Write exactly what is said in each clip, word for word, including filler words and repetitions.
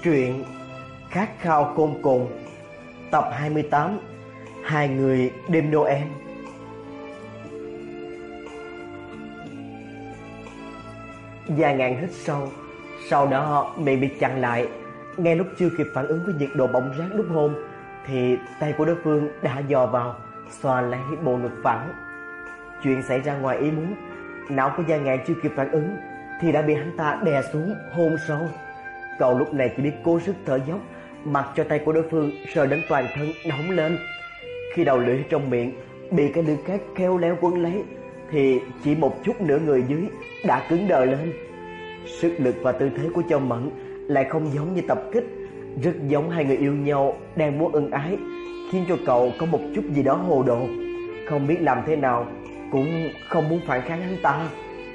Truyện Khát khao côn cùng, tập hai mươi tám, Hai người đêm Noel. Gia Ngạn hít sâu, sau đó miệng bị chặn lại. Ngay lúc chưa kịp phản ứng với nhiệt độ bỏng rát lúc hôn, thì tay của đối phương đã dò vào, xoa lấy bộ ngực phẳng. Chuyện xảy ra ngoài ý muốn. Não của Gia Ngạn chưa kịp phản ứng thì đã bị hắn ta đè xuống hôn sâu. Cậu lúc này chỉ biết cố sức thở dốc, mặc cho tay của đối phương sờ đến toàn thân nóng lên. Khi đầu lưỡi trong miệng bị cái lưỡi khác khéo léo quấn lấy, thì chỉ một chút nữa người dưới đã cứng đờ lên. Sức lực và tư thế của Châu Mẫn lại không giống như tập kích, rất giống hai người yêu nhau đang muốn ân ái, khiến cho cậu có một chút gì đó hồ đồ, không biết làm thế nào, cũng không muốn phản kháng hắn ta.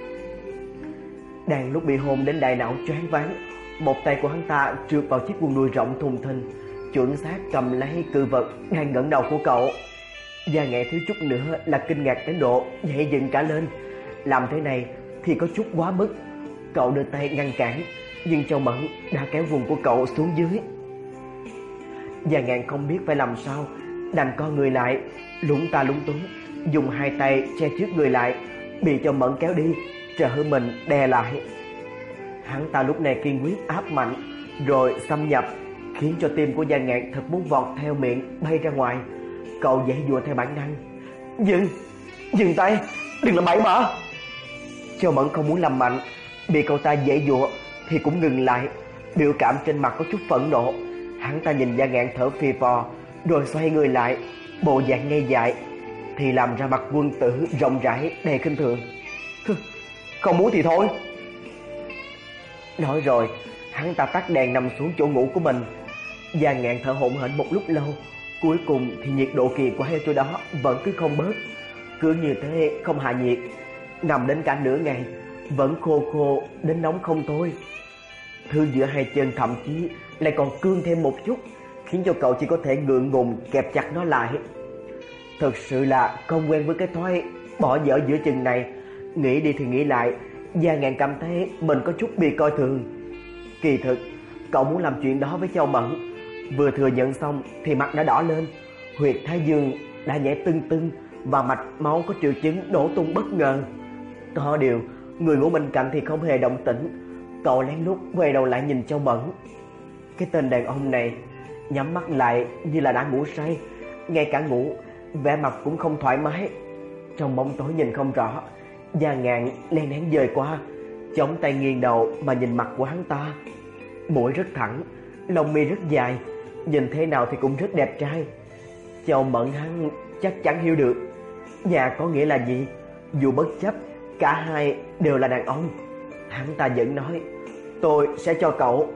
Đang lúc bị hôn đến đại não choáng váng, một tay của hắn ta trượt vào chiếc quần đùi rộng thùng thình, chuẩn xác cầm lấy cự vật đang ngẩng đầu của cậu. Gia Ngạn thiếu chút nữa là kinh ngạc đến độ nhảy dựng cả lên. Làm thế này thì có chút quá mức. Cậu đưa tay ngăn cản, nhưng Châu Mẫn đã kéo vùng của cậu xuống dưới. Gia Ngạn không biết phải làm sao, đành co người lại, lúng ta lúng túng, dùng hai tay che trước người lại, bị Châu Mẫn kéo đi, trở mình đè lại. Hắn ta lúc này kiên quyết áp mạnh, rồi xâm nhập, khiến cho tim của Gia Ngạn thật muốn vọt theo miệng bay ra ngoài. Cậu giãy giụa theo bản năng. Dừng, dừng tay, đừng làm bậy mà. Châu Mẫn không muốn làm mạnh, bị cậu ta giãy giụa thì cũng ngừng lại, biểu cảm trên mặt có chút phẫn nộ. Hắn ta nhìn Gia Ngạn thở phì phò, rồi xoay người lại, bộ dạng ngây dại, thì làm ra mặt quân tử rộng rãi đầy khinh thường. Không muốn thì thôi. Nói rồi, hắn ta tắt đèn nằm xuống chỗ ngủ của mình. Gia Ngạn thở hổn hển một lúc lâu, cuối cùng thì nhiệt độ kỳ quái ở chỗ đó vẫn cứ không bớt. Cứ như thế không hạ nhiệt, nằm đến cả nửa ngày vẫn khô khô đến nóng không thôi. Thứ giữa hai chân thậm chí lại còn cương thêm một chút, khiến cho cậu chỉ có thể ngượng ngùng kẹp chặt nó lại. Thật sự là không quen với cái thói bỏ dở giữa chừng này. Nghĩ đi thì nghĩ lại, Gia Ngạn cảm thấy mình có chút bị coi thường. Kỳ thực cậu muốn làm chuyện đó với Châu Mẫn. Vừa thừa nhận xong thì mặt đã đỏ lên, huyệt thái dương đã nhảy tưng tưng, và mạch máu có triệu chứng nổ tung bất ngờ. Có điều người ngủ bên cạnh thì không hề động tĩnh. Cậu lén lút quay đầu lại nhìn Châu Mẫn. Cái tên đàn ông này nhắm mắt lại như là đã ngủ say, ngay cả ngủ vẻ mặt cũng không thoải mái. Trong bóng tối nhìn không rõ, Gia Ngạn len lén dời qua, chống tay nghiêng đầu mà nhìn mặt của hắn ta. Mũi rất thẳng, lông mi rất dài, nhìn thế nào thì cũng rất đẹp trai. Châu Mẫn hắn chắc chắn hiểu được nhà có nghĩa là gì, dù bất chấp cả hai đều là đàn ông. Hắn ta vẫn nói, tôi sẽ cho cậu.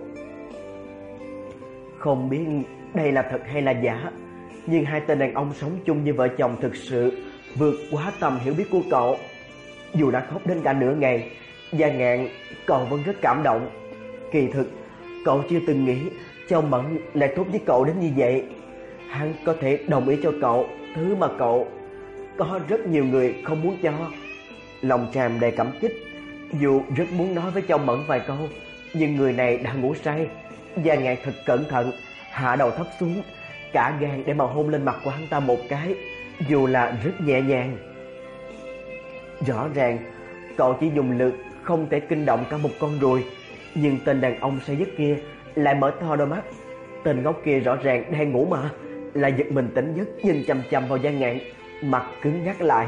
Không biết đây là thật hay là giả, nhưng hai tên đàn ông sống chung như vợ chồng thực sự vượt quá tầm hiểu biết của cậu. Dù đã khóc đến cả nửa ngày, Gia Ngạn cậu vẫn rất cảm động. Kỳ thực cậu chưa từng nghĩ Châu Mẫn lại tốt với cậu đến như vậy. Hắn có thể đồng ý cho cậu thứ mà cậu có rất nhiều người không muốn cho. Lòng tràn đầy cảm kích, dù rất muốn nói với Châu Mẫn vài câu, nhưng người này đã ngủ say. Gia Ngạn thật cẩn thận, hạ đầu thấp xuống, cả gan để mà hôn lên mặt của hắn ta một cái, dù là rất nhẹ nhàng. Rõ ràng cậu chỉ dùng lực không thể kinh động cả một con ruồi, nhưng tên đàn ông say giấc kia lại mở to đôi mắt. Tên ngốc kia rõ ràng đang ngủ mà, lại giật mình tỉnh giấc, nhìn chằm chằm vào Gia Ngạn, mặt cứng nhắc lại.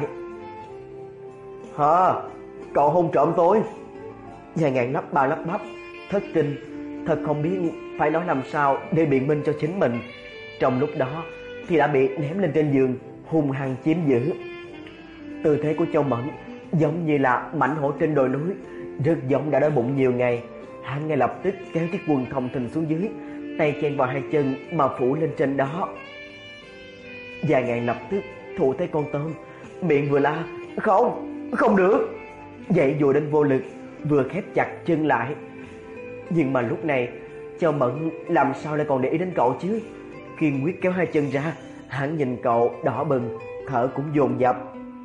Hả? Cậu hôn trộm tôi? Gia Ngạn lắp ba lắp bắp, thất kinh, thật không biết phải nói làm sao để biện minh cho chính mình. Trong lúc đó thì đã bị ném lên trên giường, hung hăng chiếm giữ. Tư thế của Châu Mẫn giống như là mãnh hổ trên đồi núi, rất giống đã đói bụng nhiều ngày. Hắn ngay lập tức kéo chiếc quần thòng thình xuống dưới, tay chen vào hai chân mà phủ lên trên đó. Gia Ngạn lập tức thủ thế con tôm, miệng vừa la không, không được, dậy dùa đến vô lực, vừa khép chặt chân lại. Nhưng mà lúc này Châu Mẫn làm sao lại còn để ý đến cậu chứ? Kiên quyết kéo hai chân ra, hắn nhìn cậu đỏ bừng, thở cũng dồn dập.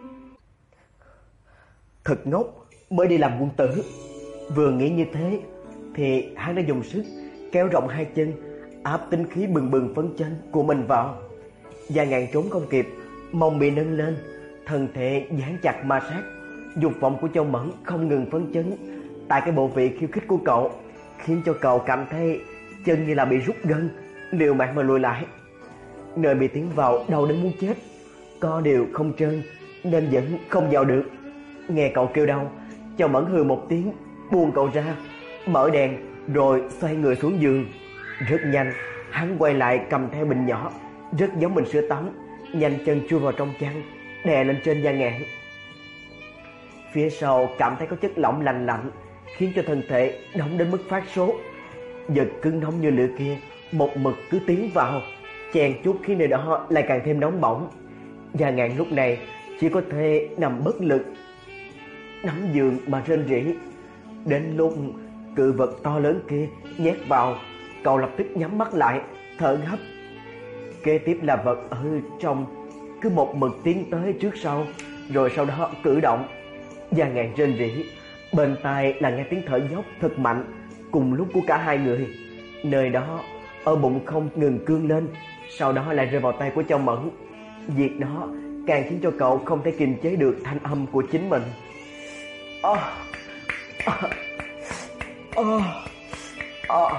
Thật ngốc, mới đi làm quân tử. Vừa nghĩ như thế thì hắn đã dùng sức kéo rộng hai chân, áp tinh khí bừng bừng phấn chấn của mình vào. Gia Ngạn trốn không kịp, mông bị nâng lên, thân thể dán chặt ma sát. Dục vọng của Châu Mẫn không ngừng phấn chấn tại cái bộ vị khiêu khích của cậu, khiến cho cậu cảm thấy chân như là bị rút gân, liều mạng mà lùi lại. Nơi bị tiến vào đau đến muốn chết, có điều không trơn nên vẫn không vào được. Nghe cậu kêu đau, Châu Mẫn hừ một tiếng, buông cậu ra, mở đèn rồi xoay người xuống giường. Rất nhanh, hắn quay lại cầm theo bình nhỏ, rất giống bình sữa tắm, nhanh chân chui vào trong chăn, đè lên trên Gia Ngạn. Phía sau cảm thấy có chất lỏng lành lạnh, khiến cho thân thể nóng đến mức phát sốt. Vật cứng nóng như lửa kia một mực cứ tiến vào, chèn chút khi nơi đó lại càng thêm nóng bỏng. Gia Ngạn lúc này chỉ có thể nằm bất lực, nắm giường mà rên rỉ. Đến lúc cự vật to lớn kia nhét vào, cậu lập tức nhắm mắt lại, thở gấp. Kế tiếp là vật ở trong cứ một mực tiến tới trước sau, rồi sau đó cử động. Gia Ngạn rên rỉ, bên tai là nghe tiếng thở dốc thật mạnh cùng lúc của cả hai người. Nơi đó ở bụng không ngừng cương lên, sau đó lại rơi vào tay của Châu Mẫn. Việc đó càng khiến cho cậu không thể kiềm chế được thanh âm của chính mình. Oh, oh, oh, oh,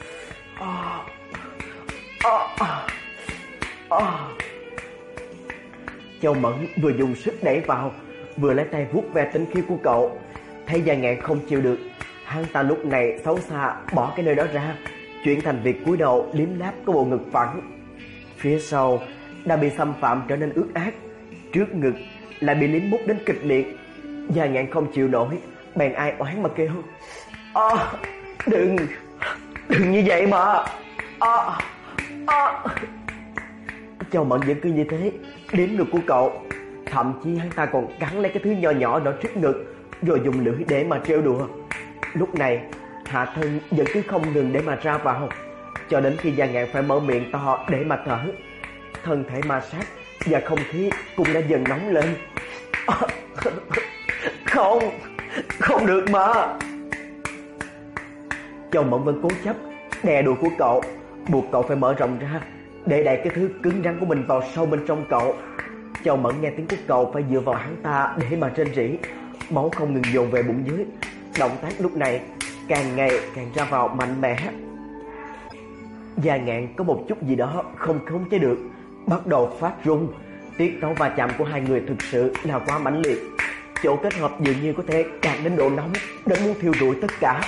oh, oh, oh. Châu Mẫn vừa dùng sức đẩy vào, vừa lấy tay vuốt ve tính khí của cậu. Thấy Gia Ngạn không chịu được, hắn ta lúc này xấu xa bỏ cái nơi đó ra, chuyển thành việc cúi đầu liếm láp cái bộ ngực phẳng. Phía sau đã bị xâm phạm trở nên ướt át, trước ngực lại bị liếm mút đến kịch liệt. Gia Ngạn không chịu nổi, bèn ai oán mà kêu: "À, đừng, đừng như vậy mà." À, à. Châu Mẫn vẫn cứ như thế liếm ngực của cậu, thậm chí hắn ta còn cắn lấy cái thứ nhỏ nhỏ đó trước ngực, rồi dùng lưỡi để mà trêu đùa. Lúc này hạ thân vẫn cứ không ngừng để mà ra vào, cho đến khi Gia Ngạn phải mở miệng to để mà thở. Thân thể ma sát và không khí cũng đã dần nóng lên. À, không, không được mà. Châu Mẫn vẫn cố chấp đè đùi của cậu, buộc cậu phải mở rộng ra để đẩy cái thứ cứng rắn của mình vào sâu bên trong cậu. Châu Mẫn nghe tiếng của cậu phải dựa vào hắn ta để mà rên rỉ, máu không ngừng dồn về bụng dưới. Động tác lúc này càng ngày càng ra vào mạnh mẽ. Gia Ngạn có một chút gì đó không khống chế được, bắt đầu phát run. Tiết tấu va chạm của hai người thực sự là quá mãnh liệt, chỗ kết hợp dường như có thể đạt đến độ nóng đến muốn thiêu rụi tất cả.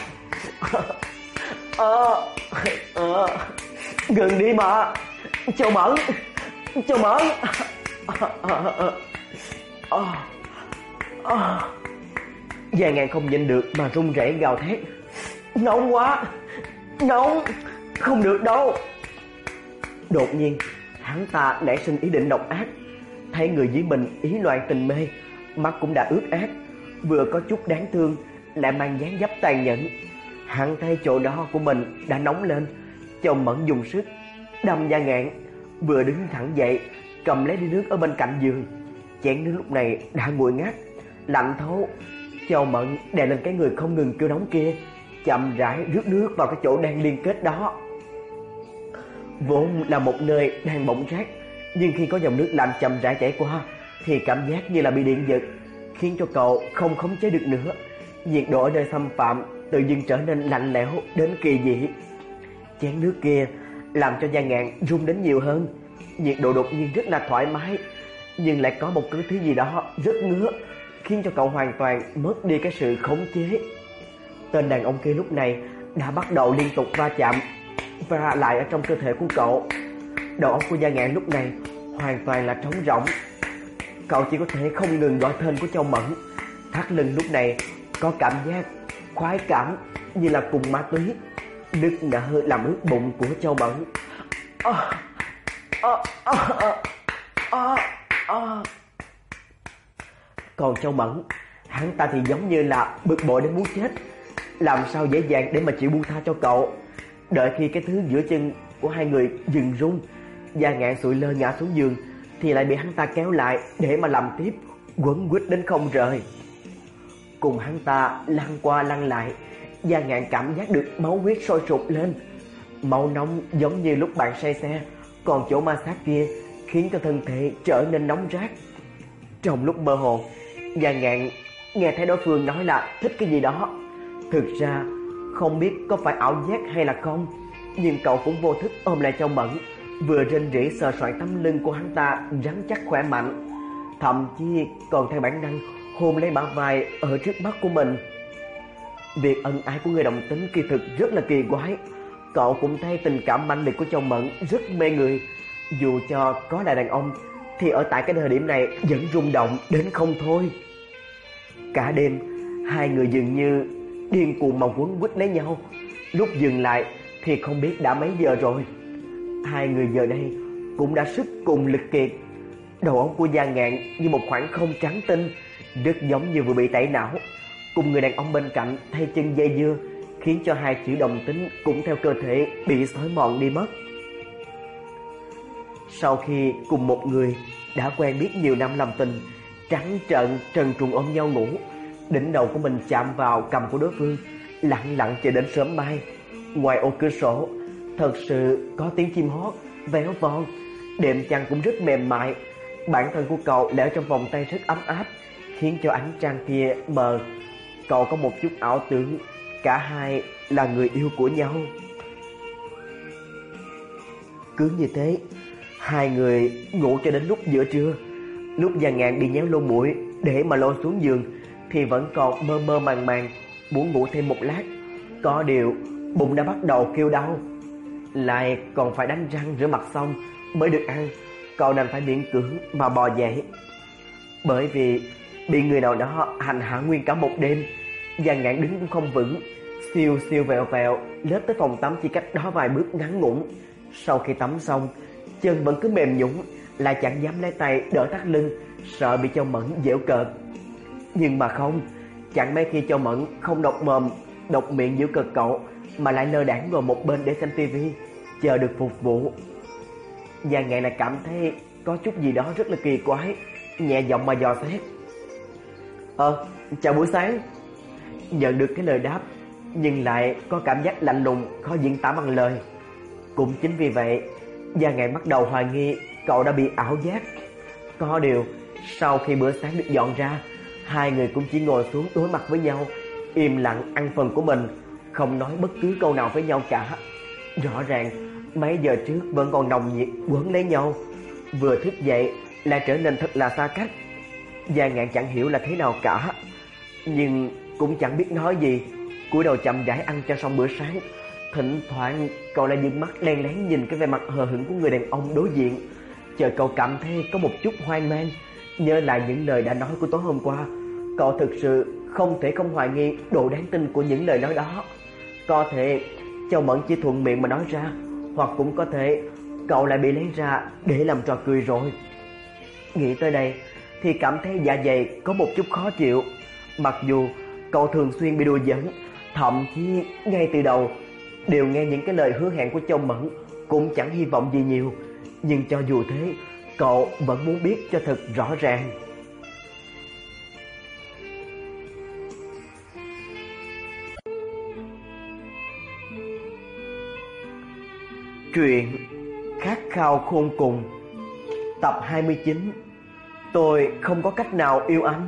À, à, ngừng đi mà Châu Mẫn, Châu Mẫn. À, à, à, à, à. Gia Ngạn không nhịn được mà run rẩy gào thét: "Nóng quá, nóng, không được đâu." Đột nhiên hắn ta nảy sinh ý định độc ác. Thấy người dưới mình ý loạn tình mê, mắt cũng đã ướt át, vừa có chút đáng thương lại mang dáng dấp tàn nhẫn. Hắn thấy chỗ đó của mình đã nóng lên, Châu Mẫn dùng sức đâm Gia Ngạn, vừa đứng thẳng dậy cầm lấy ly nước ở bên cạnh giường. Chén nước lúc này đã nguội ngắt, lạnh thấu. Châu Mẫn đè lên cái người không ngừng kêu nóng kia, chậm rãi rước nước vào cái chỗ đang liên kết đó. Vốn là một nơi đang bỏng rát, nhưng khi có dòng nước lạnh chậm rãi chảy qua thì cảm giác như là bị điện giật, khiến cho cậu không khống chế được nữa. Nhiệt độ ở nơi xâm phạm tự dưng trở nên lạnh lẽo đến kỳ dị. Chén nước kia làm cho Gia Ngạn run đến nhiều hơn. Nhiệt độ đột nhiên rất là thoải mái, nhưng lại có một cái thứ gì đó rất ngứa, khiến cho cậu hoàn toàn mất đi cái sự khống chế. Tên đàn ông kia lúc này đã bắt đầu liên tục va chạm và lại ở trong cơ thể của cậu. Đầu óc của Gia Ngạn lúc này hoàn toàn là trống rỗng. Cậu chỉ có thể không ngừng gọi tên của Châu Mẫn. Thắt lưng lúc này có cảm giác khoái cảm như là cùng ma túy, nức nở làm ướt bụng của Châu Mẫn. À, à, à, à, à. Còn Châu Mẫn, hắn ta thì giống như là bực bội đến muốn chết, làm sao dễ dàng để mà chịu buông tha cho cậu. Đợi khi cái thứ giữa chân của hai người dừng rung, Gia Ngạn sụi lơ ngã xuống giường, thì lại bị hắn ta kéo lại để mà làm tiếp, quấn quýt đến không rời. Cùng hắn ta lăn qua lăn lại, Gia Ngạn cảm giác được máu huyết sôi sục lên. Máu nóng giống như lúc bạn say xe, còn chỗ ma sát kia khiến cho thân thể trở nên nóng rát. Trong lúc mơ hồ, Giang Ngạn nghe thấy đối phương nói là thích cái gì đó. Thực ra không biết có phải ảo giác hay là không, nhưng cậu cũng vô thức ôm lại Châu Mẫn, vừa rên rỉ sờ soạng tấm lưng của hắn ta rắn chắc khỏe mạnh, thậm chí còn theo bản năng hôn lấy bả vai ở trước mắt của mình. Việc ân ái của người đồng tính kỳ thực rất là kỳ quái. Cậu cũng thấy tình cảm mãnh liệt của Châu Mẫn rất mê người, dù cho có là đàn ông thì ở tại cái thời điểm này vẫn rung động đến không thôi. Cả đêm hai người dường như điên cuồng mà quấn quýt lấy nhau. Lúc dừng lại thì không biết đã mấy giờ rồi. Hai người giờ đây cũng đã sức cùng lực kiệt. Đầu óc của Giang Ngạn như một khoảng không trắng tinh, rất giống như vừa bị tẩy não. Cùng người đàn ông bên cạnh thay chân dây dưa, khiến cho hai chữ đồng tính cũng theo cơ thể bị xói mòn đi mất. Sau khi cùng một người đã quen biết nhiều năm làm tình, trắng trợn trần truồng ôm nhau ngủ, đỉnh đầu của mình chạm vào cằm của đối phương, lặng lặng chờ đến sớm mai. Ngoài ô cửa sổ thật sự có tiếng chim hót véo von, đệm chăn cũng rất mềm mại. Bản thân của cậu để trong vòng tay rất ấm áp, khiến cho ánh trăng kia mờ. Cậu có một chút ảo tưởng cả hai là người yêu của nhau. Cứ như thế, hai người ngủ cho đến lúc giữa trưa. Lúc Giang Ngạn bị nhéo lông mũi để mà lôi xuống giường thì vẫn còn mơ mơ màng màng, muốn ngủ thêm một lát. Có điều bụng đã bắt đầu kêu đau, lại còn phải đánh răng rửa mặt xong mới được ăn. Cậu đành phải miễn cưỡng mà bò dậy. Bởi vì bị người nào đó hành hạ nguyên cả một đêm, Giang Ngạn đứng cũng không vững, siêu siêu vẹo vẹo lết tới phòng tắm chỉ cách đó vài bước ngắn ngủn. Sau khi tắm xong, chân vẫn cứ mềm nhũn, lại chẳng dám lấy tay đỡ thắt lưng, sợ bị Châu Mẫn giễu cợt. Nhưng mà không, chẳng mấy khi Châu Mẫn không độc mồm độc miệng giễu cợt cậu, mà lại lơ đãng ngồi một bên để xem tivi, chờ được phục vụ. Giang Ngạn lại cảm thấy có chút gì đó rất là kỳ quái, nhẹ giọng mà dò xét: Ờ, chào buổi sáng. Nhận được cái lời đáp, nhưng lại có cảm giác lạnh lùng khó diễn tả bằng lời. Cũng chính vì vậy, Giang Ngạn bắt đầu hoài nghi cậu đã bị ảo giác. Có điều, sau khi bữa sáng được dọn ra, hai người cũng chỉ ngồi xuống đối mặt với nhau, im lặng ăn phần của mình, không nói bất cứ câu nào với nhau cả. Rõ ràng mấy giờ trước vẫn còn nồng nhiệt quấn lấy nhau, vừa thức dậy lại trở nên thật là xa cách. Giang Ngạn chẳng hiểu là thế nào cả, nhưng cũng chẳng biết nói gì, cúi đầu chậm rãi ăn cho xong bữa sáng. Thỉnh thoảng cậu lại dừng mắt len lén nhìn cái vẻ mặt hờ hững của người đàn ông đối diện. Chợt cậu cảm thấy có một chút hoang mang, nhớ lại những lời đã nói của tối hôm qua. Cậu thực sự không thể không hoài nghi độ đáng tin của những lời nói đó. Có thể Châu Mẫn chỉ thuận miệng mà nói ra, hoặc cũng có thể cậu lại bị lấy ra để làm trò cười rồi. Nghĩ tới đây thì cảm thấy dạ dày có một chút khó chịu. Mặc dù cậu thường xuyên bị đùa giỡn, thậm chí ngay từ đầu đều nghe những cái lời hứa hẹn của Châu Mẫn, cũng chẳng hy vọng gì nhiều. Nhưng cho dù thế, cậu vẫn muốn biết cho thật rõ ràng. Truyện Khát khao khôn cùng, tập hai mươi chín. Tôi không có cách nào yêu anh.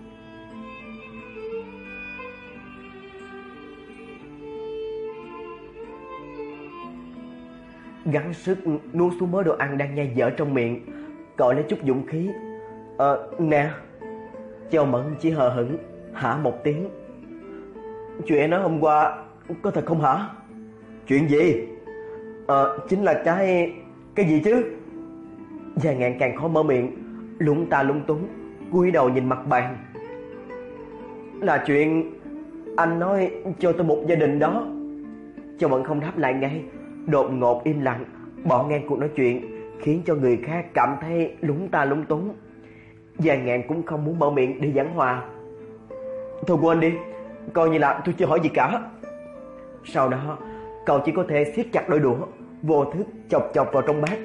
Gắng sức nuốt xuống mớ đồ ăn đang nhai dở trong miệng, cậu lấy chút dũng khí: Ờ, nè. Châu Mẫn chỉ hờ hững hả một tiếng: Chuyện em nói hôm qua có thật không hả? Chuyện gì? Ờ, chính là cái... cái gì chứ? Giang Ngạn càng khó mở miệng, lúng ta lúng túng, cúi đầu nhìn mặt bàn. Là chuyện anh nói cho tôi một gia đình đó. Châu Mẫn không đáp lại ngay, đột ngột im lặng, bỏ ngang cuộc nói chuyện, khiến cho người khác cảm thấy lúng ta lúng túng. Giang Ngạn cũng không muốn mở miệng để giảng hòa. Thôi quên đi, coi như là tôi chưa hỏi gì cả. Sau đó cậu chỉ có thể siết chặt đôi đũa, vô thức chọc chọc vào trong bát.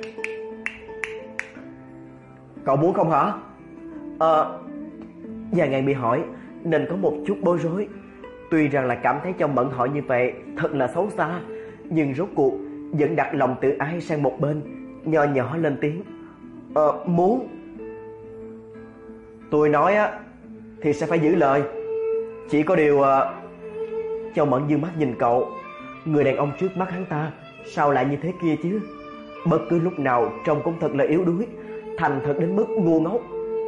Cậu muốn không hả? Ờ... Giang Ngạn bị hỏi nên có một chút bối rối. Tuy rằng là cảm thấy Châu Mẫn hỏi như vậy thật là xấu xa, nhưng rốt cuộc vẫn đặt lòng tự ái sang một bên, nho nhỏ lên tiếng. Ờ, muốn. Tôi nói á thì sẽ phải giữ lời. Chỉ có điều... Uh... Châu Mẫn dương mắt nhìn cậu. Người đàn ông trước mắt hắn ta sao lại như thế kia chứ? Bất cứ lúc nào trông cũng thật là yếu đuối, thành thật đến mức ngu ngốc.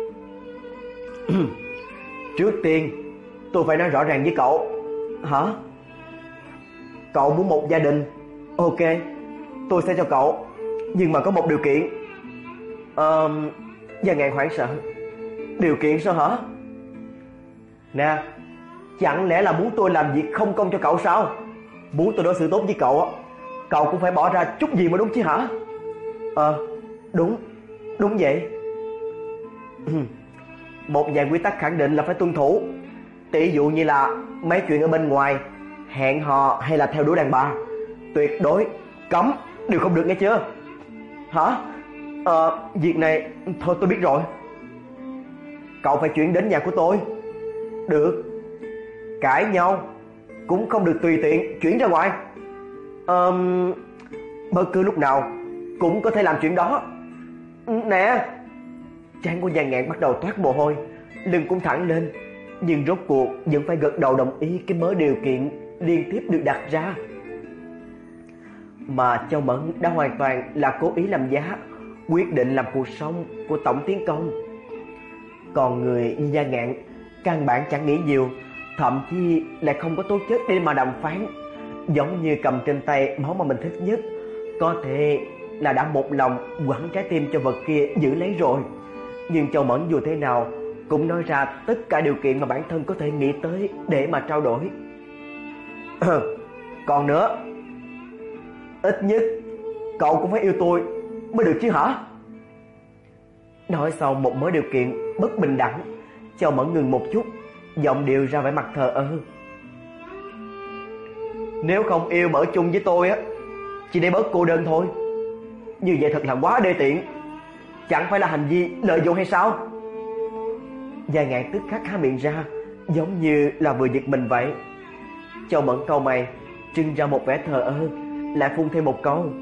Trước tiên tôi phải nói rõ ràng với cậu. Hả? Cậu muốn một gia đình, ok, tôi sẽ cho cậu. Nhưng mà có một điều kiện. Ờ... Uh, Gia Ngạn hoảng sợ. Điều kiện sao hả? Nè, chẳng lẽ là muốn tôi làm việc không công cho cậu sao? Muốn tôi đối xử tốt với cậu á, cậu cũng phải bỏ ra chút gì mới đúng chứ hả? Ờ, đúng, đúng vậy. Một vài quy tắc khẳng định là phải tuân thủ. Tỷ dụ như là mấy chuyện ở bên ngoài, hẹn hò hay là theo đuổi đàn bà, tuyệt đối cấm, đều không được nghe chưa? Hả? Ờ, việc này thôi tôi biết rồi. Cậu phải chuyển đến nhà của tôi. Được. Cãi nhau cũng không được tùy tiện chuyển ra ngoài. Ờ, bất cứ lúc nào cũng có thể làm chuyện đó. Nè. Trán của Gia Ngạn bắt đầu toát mồ hôi, lưng cũng thẳng lên, nhưng rốt cuộc vẫn phải gật đầu đồng ý cái mớ điều kiện liên tiếp được đặt ra. Mà Châu Mẫn đã hoàn toàn là cố ý làm giá, quyết định làm cuộc sống của tổng tiến công. Còn người như Gia Ngạn căn bản chẳng nghĩ nhiều, thậm chí lại không có tố chất để mà đàm phán, giống như cầm trên tay món mà mình thích nhất, có thể là đã một lòng quẳng trái tim cho vật kia giữ lấy rồi. Nhưng Châu Mẫn dù thế nào cũng nói ra tất cả điều kiện mà bản thân có thể nghĩ tới để mà trao đổi. Còn nữa, ít nhất cậu cũng phải yêu tôi mới được chứ hả? Nói xong một mớ điều kiện bất bình đẳng, Châu Mẫn ngừng một chút, giọng điệu ra vẻ mặt thờ ơ. Nếu không yêu mà ở chung với tôi á, chỉ để bớt cô đơn thôi. Như vậy thật là quá đê tiện. Chẳng phải là hành vi lợi dụng hay sao? Gia Ngạn tức khắc há miệng ra, giống như là vừa giật mình vậy. Châu Mẫn cau mày, trưng ra một vẻ thờ ơ, lại phun thêm một câu.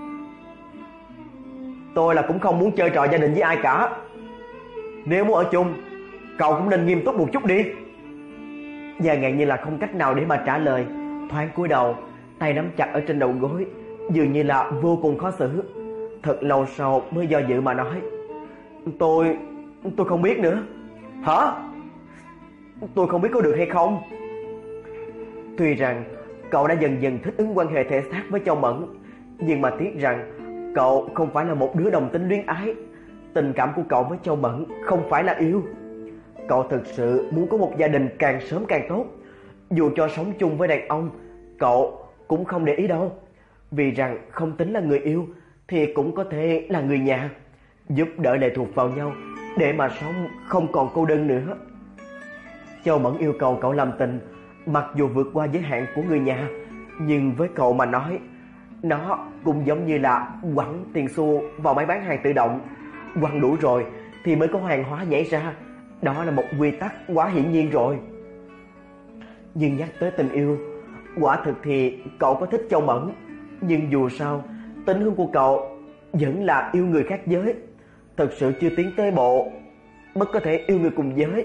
Tôi là cũng không muốn chơi trò gia đình với ai cả. Nếu muốn ở chung, cậu cũng nên nghiêm túc một chút đi. Gia Ngạn như là không cách nào để mà trả lời, thoáng cúi đầu, tay nắm chặt ở trên đầu gối, dường như là vô cùng khó xử. Thật lâu sau mới do dự mà nói. Tôi... tôi không biết nữa. Hả? Tôi không biết có được hay không. Tuy rằng cậu đã dần dần thích ứng quan hệ thể xác với Châu Mẫn, nhưng mà tiếc rằng cậu không phải là một đứa đồng tính luyến ái. Tình cảm của cậu với Châu Mẫn không phải là yêu. Cậu thực sự muốn có một gia đình càng sớm càng tốt. Dù cho sống chung với đàn ông, cậu cũng không để ý đâu. Vì rằng không tính là người yêu thì cũng có thể là người nhà, giúp đỡ lệ thuộc vào nhau để mà sống không còn cô đơn nữa. Châu Mẫn yêu cầu cậu làm tình, mặc dù vượt qua giới hạn của người nhà, nhưng với cậu mà nói, nó cũng giống như là quẳng tiền xu vào máy bán hàng tự động. Quăng đủ rồi thì mới có hàng hóa nhảy ra. Đó là một quy tắc quá hiển nhiên rồi. Nhưng nhắc tới tình yêu, quả thực thì cậu có thích Châu Mẫn, nhưng dù sao tính hướng của cậu vẫn là yêu người khác giới, thật sự chưa tiến tới bộ bất có thể yêu người cùng giới.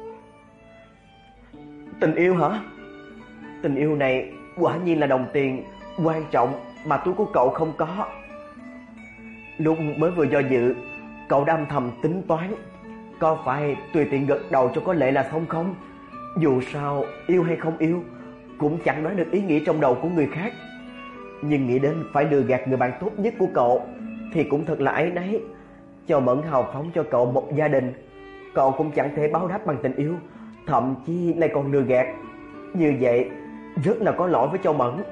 Tình yêu hả? Tình yêu này quả nhiên là đồng tiền quan trọng mà túi của cậu không có. Lúc mới vừa do dự, cậu đã âm thầm tính toán, có phải tùy tiện gật đầu cho có lệ là xong không? Dù sao yêu hay không yêu cũng chẳng nói được ý nghĩ trong đầu của người khác. Nhưng nghĩ đến phải lừa gạt người bạn tốt nhất của cậu thì cũng thật là áy náy. Châu Mẫn hào phóng cho cậu một gia đình, cậu cũng chẳng thể báo đáp bằng tình yêu, thậm chí lại còn lừa gạt. Như vậy rất là có lỗi với Châu Mẫn.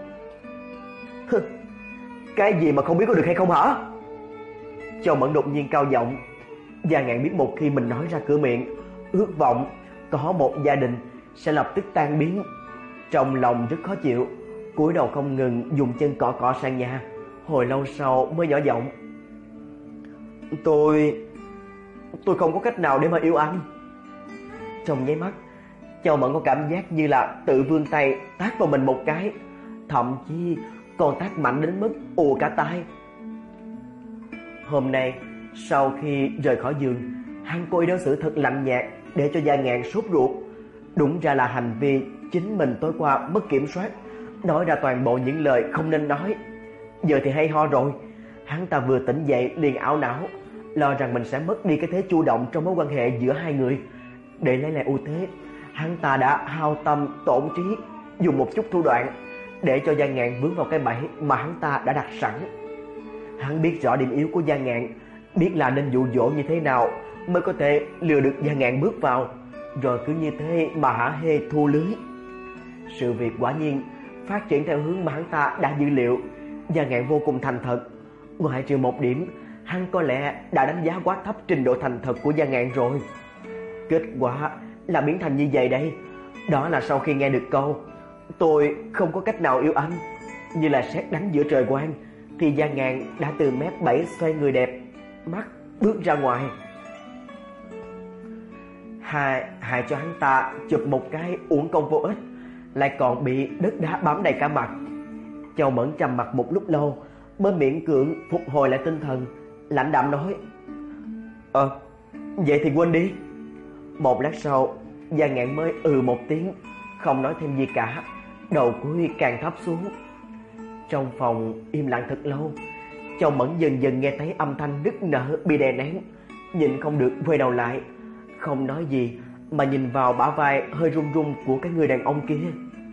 Cái gì mà không biết có được hay không hả? Châu Mẫn đột nhiên cao giọng. Gia Ngạn biết một khi mình nói ra cửa miệng ước vọng có một gia đình sẽ lập tức tan biến. Trong lòng rất khó chịu, cúi đầu không ngừng dùng chân cọ cọ sàn nhà. Hồi lâu sau mới nhỏ giọng. Tôi... tôi không có cách nào để mà yêu anh. Trong nháy mắt, Châu Mẫn có cảm giác như là tự vươn tay tát vào mình một cái, thậm chí còn tát mạnh đến mức ù cả tai. Hôm nay sau khi rời khỏi giường, hắn cố ý đối xử thật lạnh nhạt để cho Gia Ngạn sốt ruột. Đúng ra là hành vi chính mình tối qua mất kiểm soát, nói ra toàn bộ những lời không nên nói. Giờ thì hay ho rồi, hắn ta vừa tỉnh dậy liền ảo não, lo rằng mình sẽ mất đi cái thế chủ động trong mối quan hệ giữa hai người. Để lấy lại ưu thế, hắn ta đã hao tâm tổn trí, dùng một chút thủ đoạn để cho Gia Ngạn vướng vào cái bẫy mà hắn ta đã đặt sẵn. Hắn biết rõ điểm yếu của Gia Ngạn, biết là nên dụ dỗ như thế nào mới có thể lừa được Gia Ngạn bước vào, rồi cứ như thế mà hả hê thu lưới. Sự việc quả nhiên phát triển theo hướng mà hắn ta đã dự liệu. Gia Ngạn vô cùng thành thật, ngoại trừ một điểm, hắn có lẽ đã đánh giá quá thấp trình độ thành thật của Gia Ngạn rồi. Kết quả là biến thành như vậy đây. Đó là sau khi nghe được câu "tôi không có cách nào yêu anh" như là sét đánh giữa trời quang, thì Gia Ngạn đã từ mép bảy xoay người đẹp mắt bước ra ngoài. Hai hại cho hắn ta chụp một cái uổng công vô ích, lại còn bị đất đá bám đầy cả mặt. Châu Mẫn trầm mặt một lúc lâu mới miễn cưỡng phục hồi lại tinh thần, lãnh đạm nói: "Ờ, vậy thì quên đi." Một lát sau, Gia Ngạn mới ừ một tiếng, không nói thêm gì cả, đầu cúi càng thấp xuống. Trong phòng im lặng thật lâu, Châu Mẫn dần dần nghe thấy âm thanh nức nở bị đè nén, nhịn không được quay đầu lại, không nói gì mà nhìn vào bả vai hơi run run của cái người đàn ông kia.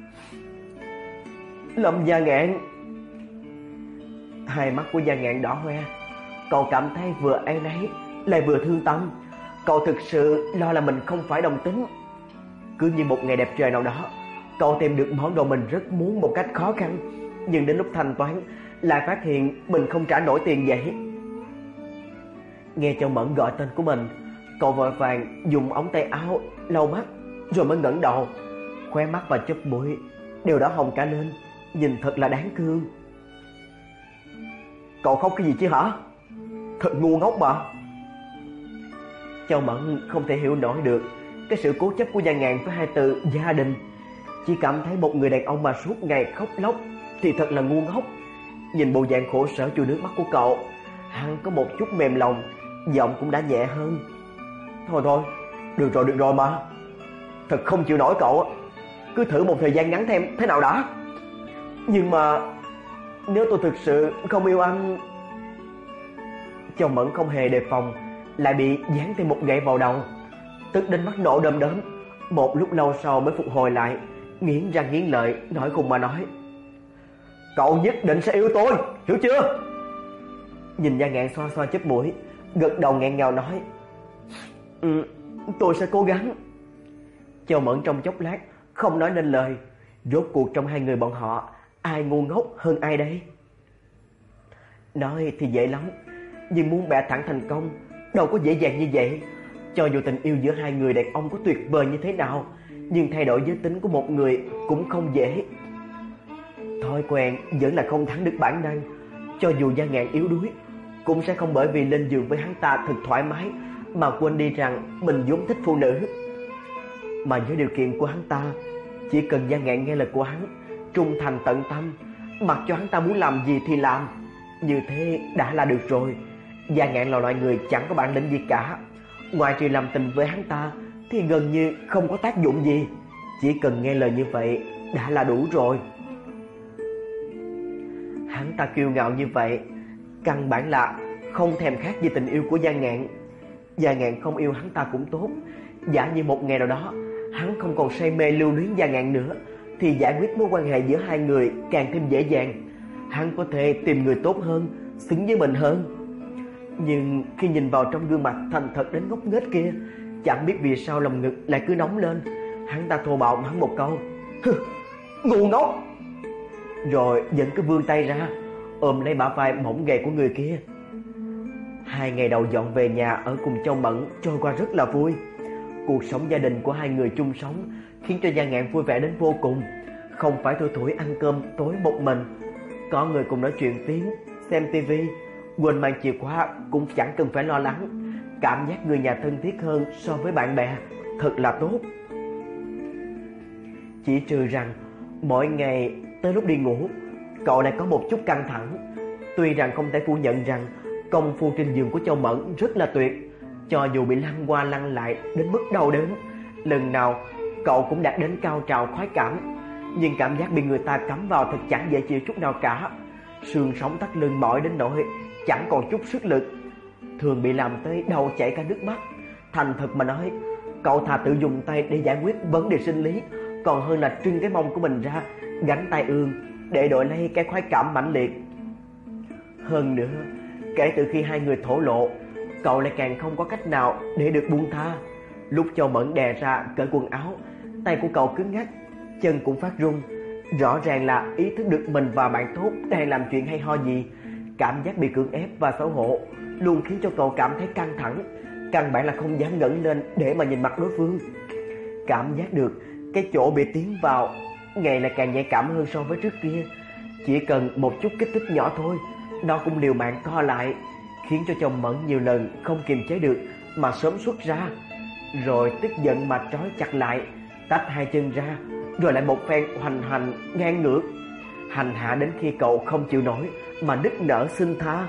Lâm Gia Ngạn. Hai mắt của Gia Ngạn đỏ hoe, cậu cảm thấy vừa áy náy lại vừa thương tâm. Cậu thực sự lo là mình không phải đồng tính. Cứ như một ngày đẹp trời nào đó, cậu tìm được món đồ mình rất muốn một cách khó khăn, nhưng đến lúc thanh toán lại phát hiện mình không trả nổi tiền vậy. Nghe Châu Mẫn gọi tên của mình, cậu vội vàng dùng ống tay áo lau mắt, rồi mới ngẩng đầu. Khóe mắt và chóp mũi đều đỏ hồng cả lên, nhìn thật là đáng thương. Cậu khóc cái gì chứ hả? Thật ngu ngốc mà. Châu Mẫn không thể hiểu nổi được cái sự cố chấp của Gia Ngạn với hai từ gia đình, chỉ cảm thấy một người đàn ông mà suốt ngày khóc lóc thì thật là ngu ngốc. Nhìn bộ dạng khổ sở chùi nước mắt của cậu, hắn có một chút mềm lòng, giọng cũng đã nhẹ hơn. Thôi thôi, được rồi được rồi mà. Thật không chịu nổi cậu, cứ thử một thời gian ngắn thêm thế nào đã. Nhưng mà nếu tôi thực sự không yêu anh. Châu Mẫn không hề đề phòng, lại bị dán thêm một gậy vào đầu, tức đến mắt nổ đom đóm. Một lúc lâu sau mới phục hồi lại, nghiến răng nghiến lợi nói cùng mà nói: Cậu nhất định sẽ yêu tôi, hiểu chưa? Nhìn Gia Ngạn xoa xoa chóp mũi, gật đầu nghẹn ngào nói: Ừ, tôi sẽ cố gắng. Châu Mẫn trong chốc lát không nói nên lời. Rốt cuộc trong hai người bọn họ, ai ngu ngốc hơn ai đây? Nói thì dễ lắm, nhưng muốn bẻ thẳng thành công đâu có dễ dàng như vậy. Cho dù tình yêu giữa hai người đàn ông có tuyệt vời như thế nào, nhưng thay đổi giới tính của một người cũng không dễ. Thói quen vẫn là không thắng được bản năng. Cho dù Gia Ngạn yếu đuối, cũng sẽ không bởi vì lên giường với hắn ta thật thoải mái mà quên đi rằng mình vốn thích phụ nữ. Mà với điều kiện của hắn ta, chỉ cần Gia Ngạn nghe lời của hắn, trung thành tận tâm, mặc cho hắn ta muốn làm gì thì làm, như thế đã là được rồi. Gia Ngạn là loại người chẳng có bản lĩnh gì cả, ngoài trừ làm tình với hắn ta thì gần như không có tác dụng gì. Chỉ cần nghe lời như vậy đã là đủ rồi. Hắn ta kiêu ngạo như vậy, căn bản là không thèm khác gì tình yêu của Gia Ngạn. Gia Ngạn không yêu hắn ta cũng tốt, giả như một ngày nào đó hắn không còn say mê lưu luyến Gia Ngạn nữa, thì giải quyết mối quan hệ giữa hai người càng thêm dễ dàng. Hắn có thể tìm người tốt hơn, xứng với mình hơn. Nhưng khi nhìn vào trong gương mặt thành thật đến ngốc nghếch kia, chẳng biết vì sao lòng ngực lại cứ nóng lên. Hắn ta thô bạo mắng một câu: Ngu ngốc! Rồi vẫn cứ vươn tay ra ôm lấy bả vai mỏng gầy của người kia. Hai ngày đầu dọn về nhà ở cùng Châu Mẫn trôi qua rất là vui. Cuộc sống gia đình của hai người chung sống khiến cho Gia Ngạn vui vẻ đến vô cùng. Không phải thui thủi ăn cơm tối một mình, có người cùng nói chuyện tiếng, xem tivi, quên mang chìa khóa cũng chẳng cần phải lo lắng. Cảm giác người nhà thân thiết hơn so với bạn bè, thật là tốt. Chỉ trừ rằng mỗi ngày tới lúc đi ngủ, cậu lại có một chút căng thẳng. Tuy rằng không thể phủ nhận rằng công phu trên giường của Châu Mẫn rất là tuyệt, cho dù bị lăn qua lăn lại đến mức đau đớn, lần nào cậu cũng đạt đến cao trào khoái cảm, nhưng cảm giác bị người ta cắm vào thật chẳng dễ chịu chút nào cả. Xương sống thắt lưng mỏi đến nỗi chẳng còn chút sức lực, thường bị làm tới đầu chảy cả nước mắt. Thành thật mà nói, cậu thà tự dùng tay để giải quyết vấn đề sinh lý, còn hơn là trưng cái mông của mình ra gánh tai ương để đổi lấy cái khoái cảm mãnh liệt. Hơn nữa, kể từ khi hai người thổ lộ, cậu lại càng không có cách nào để được buông tha. Lúc Châu Mẫn đè ra cởi quần áo, tay của cậu cứng ngắc, chân cũng phát run. Rõ ràng là ý thức được mình và bạn tốt đang làm chuyện hay ho gì. Cảm giác bị cưỡng ép và xấu hổ luôn khiến cho cậu cảm thấy căng thẳng, căn bản là không dám ngẩng lên để mà nhìn mặt đối phương. Cảm giác được cái chỗ bị tiến vào ngày lại càng nhạy cảm hơn so với trước kia. Chỉ cần một chút kích thích nhỏ thôi, nó cũng liều mạng co lại, khiến cho Châu Mẫn nhiều lần không kiềm chế được mà sớm xuất ra, rồi tức giận mà trói chặt lại, tách hai chân ra, rồi lại một phen hoành hành ngang ngược, hành hạ đến khi cậu không chịu nổi mà nức nở xin tha.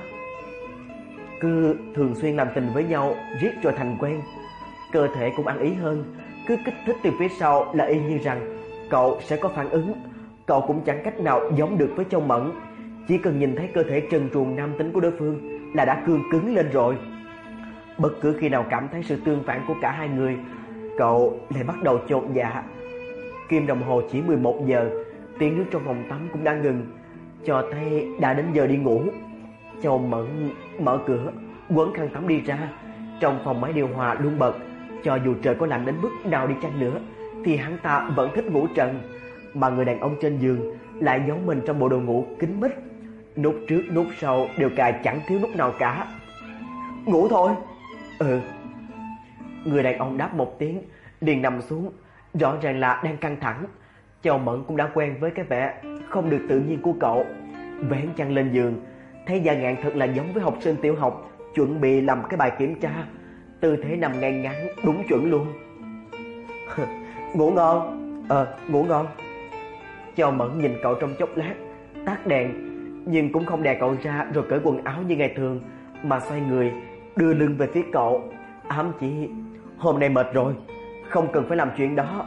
Cứ thường xuyên làm tình với nhau riết rồi thành quen, cơ thể cũng ăn ý hơn, cứ kích thích từ phía sau là y như rằng cậu sẽ có phản ứng. Cậu cũng chẳng cách nào giống được với Châu Mẫn, chỉ cần nhìn thấy cơ thể trần truồng nam tính của đối phương là đã cương cứng lên rồi. Bất cứ khi nào cảm thấy sự tương phản của cả hai người, cậu lại bắt đầu chột dạ. Kim đồng hồ chỉ mười một giờ, tiếng nước trong phòng tắm cũng đã ngừng, cho thấy đã đến giờ đi ngủ. Châu Mẫn mở cửa, quấn khăn tắm đi ra. Trong phòng máy điều hòa luôn bật, cho dù trời có lạnh đến mức nào đi chăng nữa thì hắn ta vẫn thích ngủ trần. Mà người đàn ông trên giường lại giấu mình trong bộ đồ ngủ kín mít, nút trước nút sau đều cài chẳng thiếu nút nào cả. Ngủ thôi. Ừ. Người đàn ông đáp một tiếng liền nằm xuống, rõ ràng là đang căng thẳng. Châu Mẫn cũng đã quen với cái vẻ không được tự nhiên của cậu, vén chăn lên giường, thấy Da Ngạn thật là giống với học sinh tiểu học chuẩn bị làm cái bài kiểm tra, tư thế nằm ngay ngắn đúng chuẩn luôn. Ngủ ngon. Ờ, ngủ ngon. Châu Mẫn nhìn cậu trong chốc lát, tắt đèn, nhưng cũng không đè cậu ra rồi cởi quần áo như ngày thường, mà xoay người đưa lưng về phía cậu, ám chỉ hôm nay mệt rồi, không cần phải làm chuyện đó.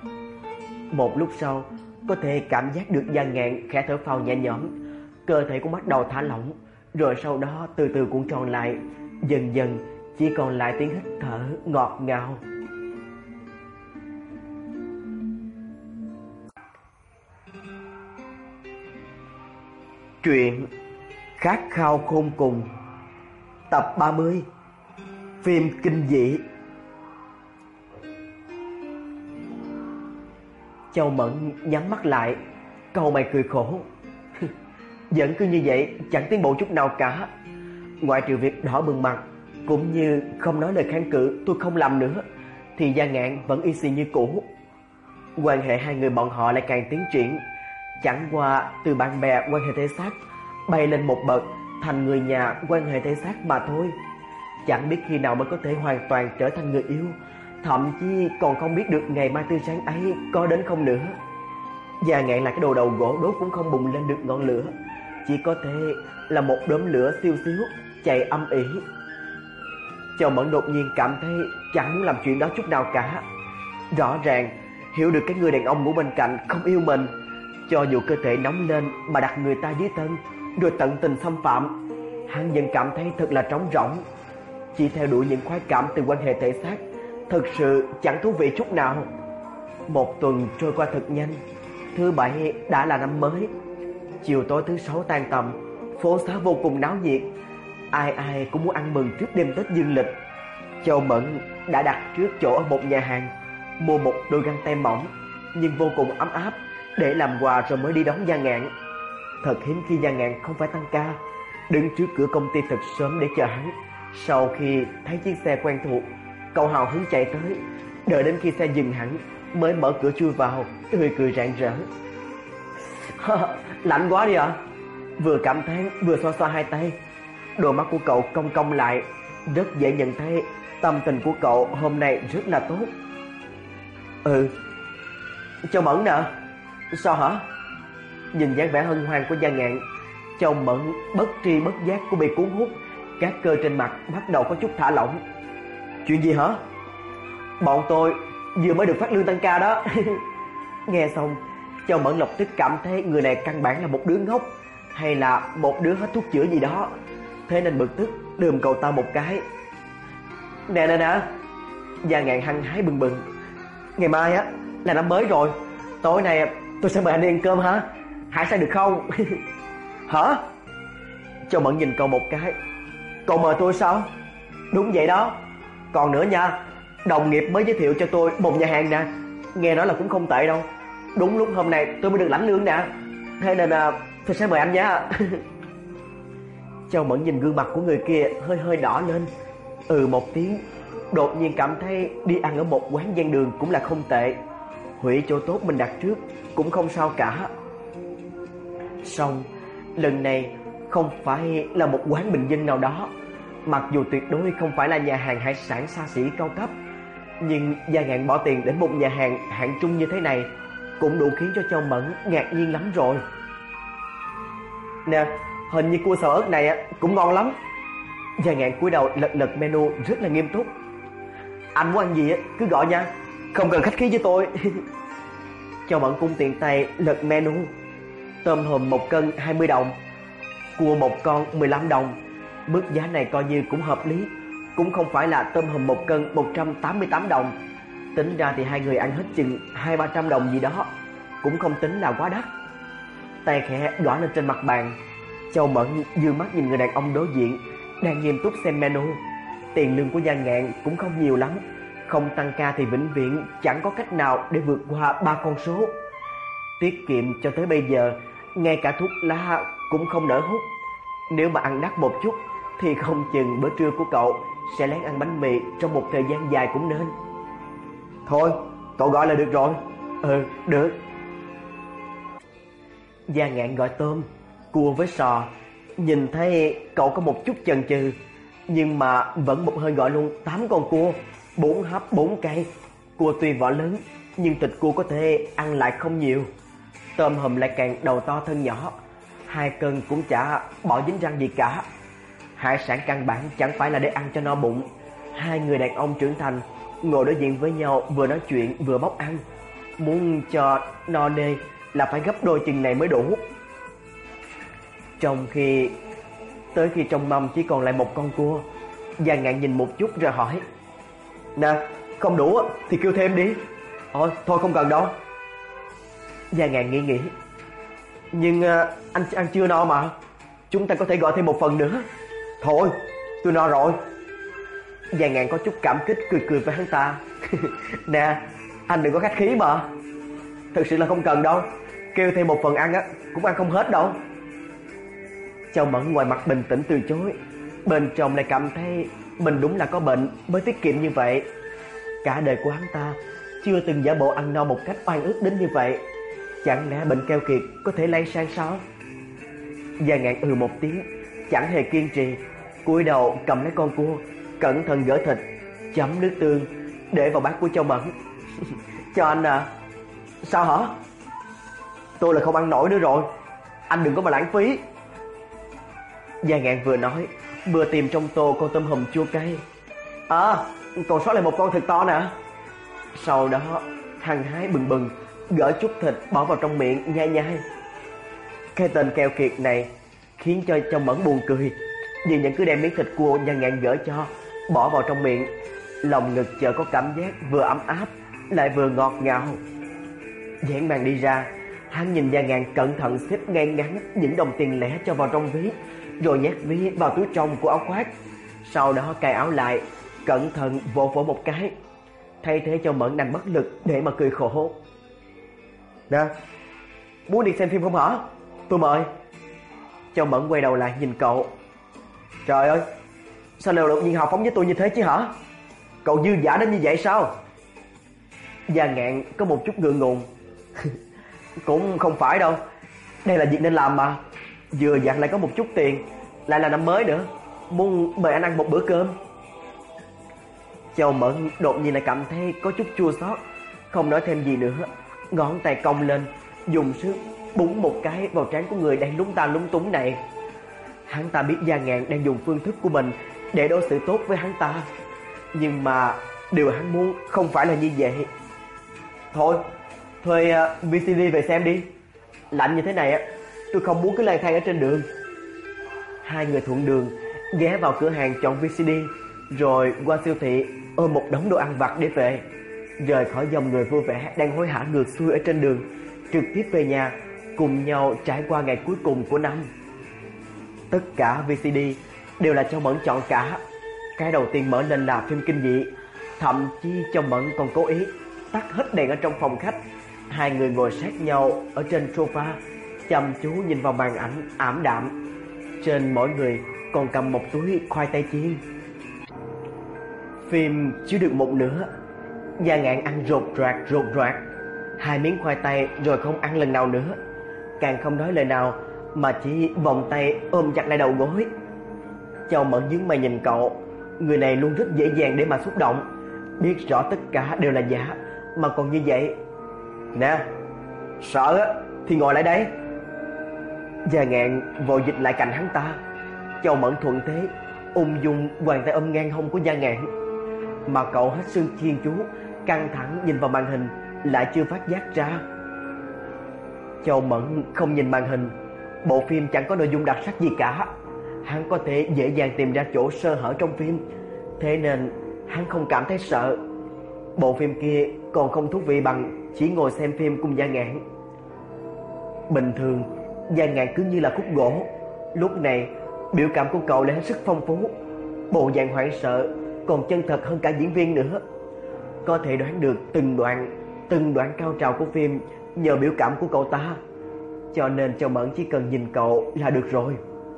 Một lúc sau, có thể cảm giác được Da Ngạn khẽ thở phào nhẹ nhõm, cơ thể cũng bắt đầu thả lỏng, rồi sau đó từ từ cuộn tròn lại, dần dần chỉ còn lại tiếng hít thở ngọt ngào. Truyện Khát khao khôn cùng, tập ba mươi, phim kinh dị. Châu Mẫn nhắm mắt lại, cau mày cười khổ. Vẫn cứ như vậy, chẳng tiến bộ chút nào cả. Ngoại trừ việc đỏ bừng mặt, cũng như không nói lời kháng cự tôi không làm nữa, thì Da Ngạn vẫn y xì như cũ. Quan hệ hai người bọn họ lại càng tiến triển, chẳng qua từ bạn bè quan hệ thể xác bay lên một bậc thành người nhà quan hệ thể xác mà thôi. Chẳng biết khi nào mới có thể hoàn toàn trở thành người yêu, thậm chí còn không biết được ngày mai tươi sáng ấy có đến không nữa. Da Ngạn là cái đồ đầu gỗ đốt cũng không bùng lên được ngọn lửa, chỉ có thể là một đốm lửa siêu xíu chạy âm ỉ. Châu Mẫn đột nhiên cảm thấy chẳng muốn làm chuyện đó chút nào cả. Rõ ràng hiểu được cái người đàn ông ngủ bên cạnh không yêu mình, cho dù cơ thể nóng lên mà đặt người ta dưới thân rồi tận tình xâm phạm, hắn vẫn cảm thấy thật là trống rỗng. Chỉ theo đuổi những khoái cảm từ quan hệ thể xác thực sự chẳng thú vị chút nào. Một tuần trôi qua thật nhanh. Thứ bảy đã là năm mới. Chiều tối thứ sáu tan tầm, phố xá vô cùng náo nhiệt, ai ai cũng muốn ăn mừng trước đêm Tết dương lịch. Châu Mẫn đã đặt trước chỗ ở một nhà hàng, mua một đôi găng tay mỏng nhưng vô cùng ấm áp để làm quà rồi mới đi đón Da Ngạn. Thật hiếm khi Da Ngạn không phải tăng ca, đứng trước cửa công ty thật sớm để chờ hắn. Sau khi thấy chiếc xe quen thuộc, cậu hào hứng chạy tới, đợi đến khi xe dừng hẳn mới mở cửa chui vào, tươi cười rạng rỡ. Lạnh quá đi ạ. À? Vừa cảm thán vừa xoa xoa hai tay. Đôi mắt của cậu cong cong lại, rất dễ nhận thấy tâm tình của cậu hôm nay rất là tốt. Ừ. Châu Mẫn nè. Sao hả? Nhìn dáng vẻ hân hoan của Gia Ngạn, Châu Mẫn bất tri bất giác cũng bị cuốn hút, các cơ trên mặt bắt đầu có chút thả lỏng. Chuyện gì hả? Bọn tôi vừa mới được phát lương tăng ca đó. Nghe xong, Châu Mẫn lập tức cảm thấy người này căn bản là một đứa ngốc, hay là một đứa hết thuốc chữa gì đó. Thế nên bực tức đườm cậu ta một cái. Nè nè nè, Gia Ngạn hăng hái bừng bừng. Ngày mai á là năm mới rồi, tối nay tôi sẽ mời anh đi ăn cơm hả? Hải sản được không? Hả? Châu Mẫn nhìn cậu một cái. Cậu mời tôi sao? Đúng vậy đó. Còn nữa nha, đồng nghiệp mới giới thiệu cho tôi một nhà hàng nè, nghe nói là cũng không tệ đâu. Đúng lúc hôm nay tôi mới được lãnh lương nè, thế nên à, tôi sẽ mời anh nhé. Châu Mẫn nhìn gương mặt của người kia hơi hơi đỏ lên, ừ một tiếng, đột nhiên cảm thấy đi ăn ở một quán ven đường cũng là không tệ. Hủy chỗ tốt mình đặt trước cũng không sao cả. Xong, lần này không phải là một quán bình dân nào đó, mặc dù tuyệt đối không phải là nhà hàng hải sản xa xỉ cao cấp, nhưng Gia Ngạn bỏ tiền đến một nhà hàng hạng trung như thế này cũng đủ khiến cho Châu Mẫn ngạc nhiên lắm rồi. Nè, hình như cua xào ớt này cũng ngon lắm. Gia Ngạn cúi đầu lật lật menu rất là nghiêm túc. Anh muốn ăn gì cứ gọi nha, không cần khách khí với tôi. Châu Mẫn cũng tiện tay lật menu. Tôm hùm một cân hai mươi đồng, cua một con mười lăm đồng. Mức giá này coi như cũng hợp lý, cũng không phải là tôm hùm một cân một trăm tám mươi tám đồng. Tính ra thì hai người ăn hết chừng hai ba trăm đồng gì đó, cũng không tính là quá đắt. Tay khẽ gõ lên trên mặt bàn, Châu Mẫn dương mắt nhìn người đàn ông đối diện đang nghiêm túc xem menu. Tiền lương của Gia Ngạn cũng không nhiều lắm, không tăng ca thì vĩnh viễn chẳng có cách nào để vượt qua ba con số. Tiết kiệm cho tới bây giờ, ngay cả thuốc lá cũng không nỡ hút. Nếu mà ăn đắt một chút thì không chừng bữa trưa của cậu sẽ lén ăn bánh mì trong một thời gian dài cũng nên. Thôi, cậu gọi là được rồi. Ừ, được. Gia Ngạn gọi tôm, cua với sò. Nhìn thấy cậu có một chút chần chừ, nhưng mà vẫn một hơi gọi luôn tám con cua, bốn hấp bốn cây. Cua tuy vỏ lớn, nhưng thịt cua có thể ăn lại không nhiều. Tôm hùm lại càng đầu to thân nhỏ, hai cân cũng chả bỏ dính răng gì cả. Hải sản căn bản chẳng phải là để ăn cho no bụng. Hai người đàn ông trưởng thành ngồi đối diện với nhau, vừa nói chuyện vừa bóc ăn. Muốn cho no nê là phải gấp đôi chừng này mới đủ. Trong khi tới khi trong mâm chỉ còn lại một con cua, Gia Ngạn nhìn một chút rồi hỏi. Nè, không đủ thì kêu thêm đi. Thôi, thôi không cần đâu. Gia Ngạn nghĩ nghĩ. Nhưng uh, anh ăn chưa no mà, chúng ta có thể gọi thêm một phần nữa. Thôi, tôi no rồi. Gia Ngạn có chút cảm kích cười cười với hắn ta. Nè, anh đừng có khách khí mà. Thực sự là không cần đâu, kêu thêm một phần ăn á cũng ăn không hết đâu. Châu Mẫn ngoài mặt bình tĩnh từ chối, bên trong lại cảm thấy mình đúng là có bệnh mới tiết kiệm như vậy. Cả đời của hắn ta chưa từng giả bộ ăn no một cách oan ức đến như vậy. Chẳng lẽ bệnh keo kiệt có thể lây sang sao? Gia Ngạn ừ một tiếng, chẳng hề kiên trì, cúi đầu cầm lấy con cua, cẩn thận gỡ thịt, chấm nước tương, để vào bát của Châu Mẫn. Cho anh à. Sao hả? Tôi là không ăn nổi nữa rồi, anh đừng có mà lãng phí. Gia Ngạn vừa nói vừa tìm trong tô con tôm hùm chua cay. À, còn sót lại một con thịt to nè. Sau đó hăng hái bừng bừng gỡ chút thịt bỏ vào trong miệng nhai nhai. Cái tên keo kiệt này khiến cho Châu Mẫn buồn cười, nhưng vẫn cứ đem miếng thịt cua Gia Ngạn gỡ cho bỏ vào trong miệng. Lòng ngực chợt có cảm giác vừa ấm áp lại vừa ngọt ngào. Dán màn đi ra, hắn nhìn Gia Ngạn cẩn thận xếp ngay ngắn những đồng tiền lẻ cho vào trong ví, rồi nhét ví vào túi trong của áo khoác. Sau đó cài áo lại, cẩn thận vỗ vỗ một cái. Thay thế Châu Mẫn đành bất lực để mà cười khổ. Nè, muốn đi xem phim không hả? Tôi mời. Châu Mẫn quay đầu lại nhìn cậu. Trời ơi, sao lại đột nhiên hào phóng với tôi như thế chứ hả? Cậu dư dả đến như vậy sao? Gia Ngạn có một chút ngượng ngùng. Cũng không phải đâu, đây là việc nên làm mà. Vừa dặn lại có một chút tiền, lại là năm mới nữa, muốn mời anh ăn một bữa cơm. Châu Mẫn đột nhiên lại cảm thấy có chút chua xót, không nói thêm gì nữa, ngón tay cong lên, dùng sức búng một cái vào trán của người đang lúng ta lúng túng này. Hắn ta biết Gia Ngạn đang dùng phương thức của mình để đối xử tốt với hắn ta, nhưng mà điều hắn muốn không phải là như vậy. Thôi, thuê uh, vê xê đê về xem đi. Lạnh như thế này á, tôi không muốn cứ lang thang ở trên đường. Hai người thuận đường ghé vào cửa hàng chọn vê xê đê, rồi qua siêu thị ôm một đống đồ ăn vặt để về. Rời khỏi dòng người vui vẻ đang hối hả ngược xuôi ở trên đường, trực tiếp về nhà, cùng nhau trải qua ngày cuối cùng của năm. Tất cả vê xê đê đều là Châu Mẫn chọn cả. Cái đầu tiên mở lên là phim kinh dị, thậm chí Châu Mẫn còn cố ý tắt hết đèn ở trong phòng khách. Hai người ngồi sát nhau ở trên sofa, chăm chú nhìn vào màn ảnh ảm đạm. Trên mỗi người còn cầm một túi khoai tây chiên. Phim chiếu được một nửa, Gia Ngạn ăn rột rạc rột rạc hai miếng khoai tây rồi không ăn lần nào nữa, càng không nói lời nào mà chỉ vòng tay ôm chặt lại đầu gối. Châu Mẫn nhướng mày nhìn cậu. Người này luôn rất dễ dàng để mà xúc động, biết rõ tất cả đều là giả mà còn như vậy. Nè, sợ á thì ngồi lại đây. Gia Ngạn vội dịch lại cạnh hắn ta. Châu Mẫn thuận thế ung dung hoàng tay ôm ngang hông của Gia Ngạn, mà cậu hết sức chuyên chú căng thẳng nhìn vào màn hình, lại chưa phát giác ra. Châu Mẫn không nhìn màn hình. Bộ phim chẳng có nội dung đặc sắc gì cả. Hắn có thể dễ dàng tìm ra chỗ sơ hở trong phim, thế nên hắn không cảm thấy sợ. Bộ phim kia còn không thú vị bằng chỉ ngồi xem phim cùng Gia Ngạn. Bình thường Gia Ngạn cứ như là khúc gỗ, lúc này biểu cảm của cậu lại hết sức phong phú. Bộ dạng hoảng sợ còn chân thật hơn cả diễn viên nữa. Có thể đoán được từng đoạn Từng đoạn cao trào của phim nhờ biểu cảm của cậu ta, cho nên Châu Mẫn chỉ cần nhìn cậu là được rồi.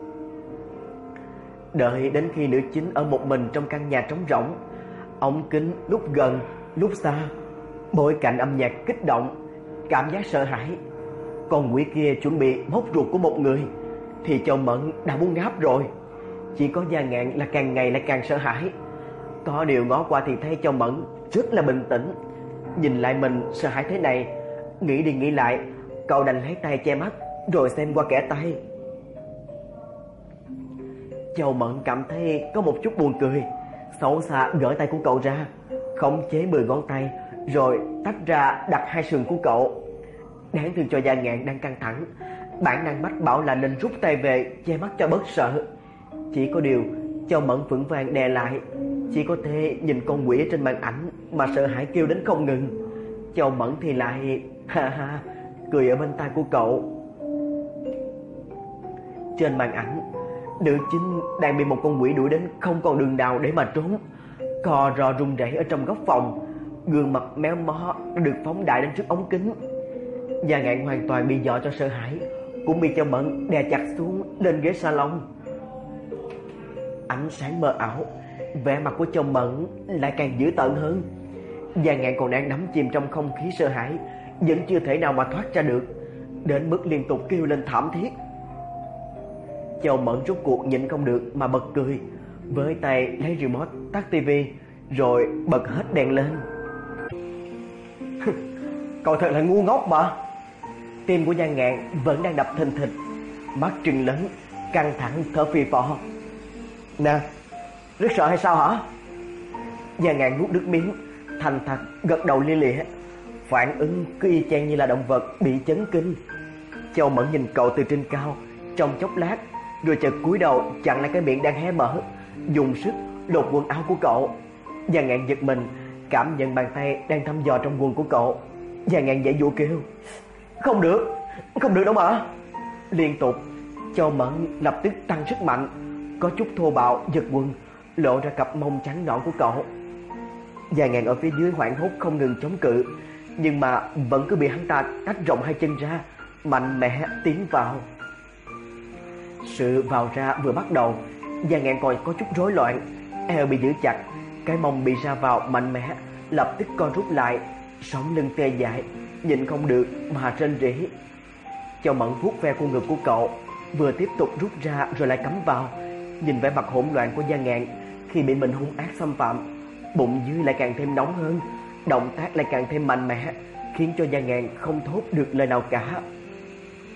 Đợi đến khi nữ chính ở một mình trong căn nhà trống rỗng, ống kính lúc gần lúc xa, bối cảnh âm nhạc kích động, cảm giác sợ hãi. Con quỷ kia chuẩn bị móc ruột của một người thì Châu Mẫn đã muốn ngáp rồi. Chỉ có Gia Ngạn là càng ngày lại càng sợ hãi. Có điều ngó qua thì thấy Châu Mẫn rất là bình tĩnh. Nhìn lại mình sợ hãi thế này, nghĩ đi nghĩ lại, cậu đành lấy tay che mắt rồi xem qua kẽ tay. Châu Mẫn cảm thấy có một chút buồn cười, xấu xa gỡ tay của cậu ra, khống chế mười ngón tay rồi tách ra đặt hai sườn của cậu. Đáng thương cho Gia Ngạn đang căng thẳng, bản năng mách bảo là nên rút tay về che mắt cho bớt sợ. Chỉ có điều Châu Mẫn vững vàng đè lại, chỉ có thể nhìn con quỷ trên màn ảnh mà sợ hãi kêu đến không ngừng. Châu Mẫn thì lại ha ha cười ở bên tai của cậu. Trên màn ảnh, nữ chính đang bị một con quỷ đuổi đến không còn đường nào để mà trốn, cò rò run rẩy ở trong góc phòng, gương mặt méo mó được phóng đại đến trước ống kính. Gia Ngạn hoàn toàn bị dọa cho sợ hãi, cũng bị Châu Mẫn đè chặt xuống lên ghế salon. Ánh sáng mờ ảo, vẻ mặt của Châu Mẫn lại càng dữ tợn hơn. Gia Ngạn còn đang đắm chìm trong không khí sợ hãi, vẫn chưa thể nào mà thoát ra được, đến mức liên tục kêu lên thảm thiết. Châu Mẫn rốt cuộc nhịn không được mà bật cười, với tay lấy remote tắt tivi rồi bật hết đèn lên. Cậu thật là ngu ngốc mà. Tim của Gia Ngạn vẫn đang đập thình thịch, mắt trừng lớn, căng thẳng thở phì phò. Nè, rất sợ hay sao hả? Gia Ngạn nuốt nước miếng, thành thật gật đầu lia lịa, phản ứng cứ y chang như là động vật bị chấn kinh. Châu Mẫn nhìn cậu từ trên cao trong chốc lát, rồi chợt cúi đầu chặn lại cái miệng đang hé mở, dùng sức lột quần áo của cậu. Gia Ngạn giật mình, cảm nhận bàn tay đang thăm dò trong quần của cậu. Gia Ngạn giãy giụa kêu, không được, không được đâu mà. Liên tục, Châu Mẫn lập tức tăng sức mạnh, có chút thô bạo giật quần, lộ ra cặp mông trắng nõn của cậu. Gia Ngạn ở phía dưới hoảng hốt không ngừng chống cự, nhưng mà vẫn cứ bị hắn ta tách rộng hai chân ra, mạnh mẽ tiến vào. Sự vào ra vừa bắt đầu, Gia Ngạn còn có chút rối loạn, eo bị giữ chặt, cái mông bị ra vào mạnh mẽ, lập tức co rút lại, sống lưng tê dại, nhịn không được mà rên rỉ. Châu Mẫn vuốt ve khuôn ngực của cậu, vừa tiếp tục rút ra rồi lại cắm vào. Nhìn vẻ mặt hỗn loạn của Gia Ngạn khi bị mình hung ác xâm phạm, bụng dưới lại càng thêm nóng hơn, động tác lại càng thêm mạnh mẽ, khiến cho Gia Ngạn không thốt được lời nào cả.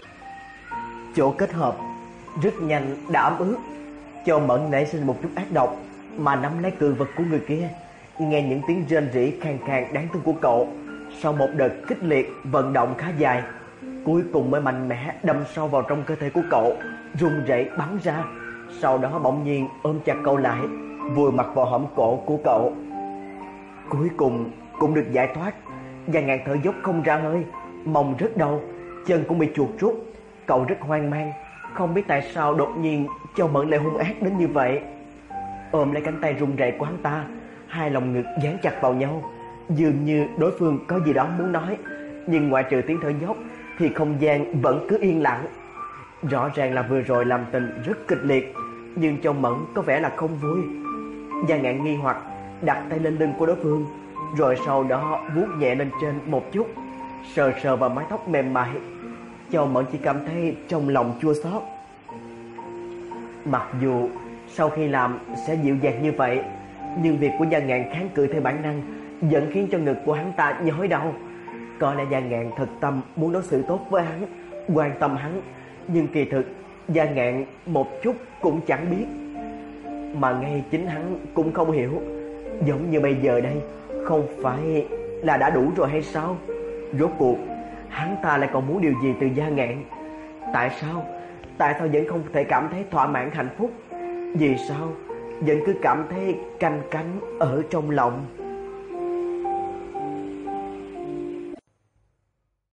Chỗ kết hợp rất nhanh đã ấm ướt. Châu Mẫn nảy sinh một chút ác độc mà nắm lấy cự vật của người kia. Nghe những tiếng rên rỉ khàn khàn đáng thương của cậu, sau một đợt kích liệt vận động khá dài, cuối cùng mới mạnh mẽ đâm sâu vào trong cơ thể của cậu, run rẩy bắn ra. Sau đó bỗng nhiên ôm chặt cậu lại, vùi mặt vào hõm cổ của cậu. Cuối cùng cũng được giải thoát. Giang Ngạn thở dốc không ra hơi, mông rất đau, chân cũng bị chuột rút. Cậu rất hoang mang, không biết tại sao đột nhiên Châu Mẫn lại hung ác đến như vậy. Ôm lấy cánh tay run rẩy của hắn ta, hai lòng ngực dán chặt vào nhau, dường như đối phương có gì đó muốn nói, nhưng ngoại trừ tiếng thở dốc thì không gian vẫn cứ yên lặng. Rõ ràng là vừa rồi làm tình rất kịch liệt, nhưng Châu Mẫn có vẻ là không vui. Giang Ngạn nghi hoặc đặt tay lên lưng của đối phương, rồi sau đó vuốt nhẹ lên trên một chút, sờ sờ vào mái tóc mềm mại. Châu Mẫn chỉ cảm thấy trong lòng chua xót. Mặc dù sau khi làm sẽ dịu dàng như vậy, nhưng việc của Giang Ngạn kháng cự theo bản năng vẫn khiến cho ngực của hắn ta nhói đau. Có lẽ Giang Ngạn thật tâm muốn đối xử tốt với hắn, quan tâm hắn, nhưng kỳ thực Giang Ngạn một chút cũng chẳng biết, mà ngay chính hắn cũng không hiểu. Giống như bây giờ đây, không phải là đã đủ rồi hay sao? Rốt cuộc hắn ta lại còn muốn điều gì từ Giang Ngạn? Tại sao? Tại sao vẫn không thể cảm thấy thỏa mãn hạnh phúc? Vì sao vẫn cứ cảm thấy canh cánh ở trong lòng?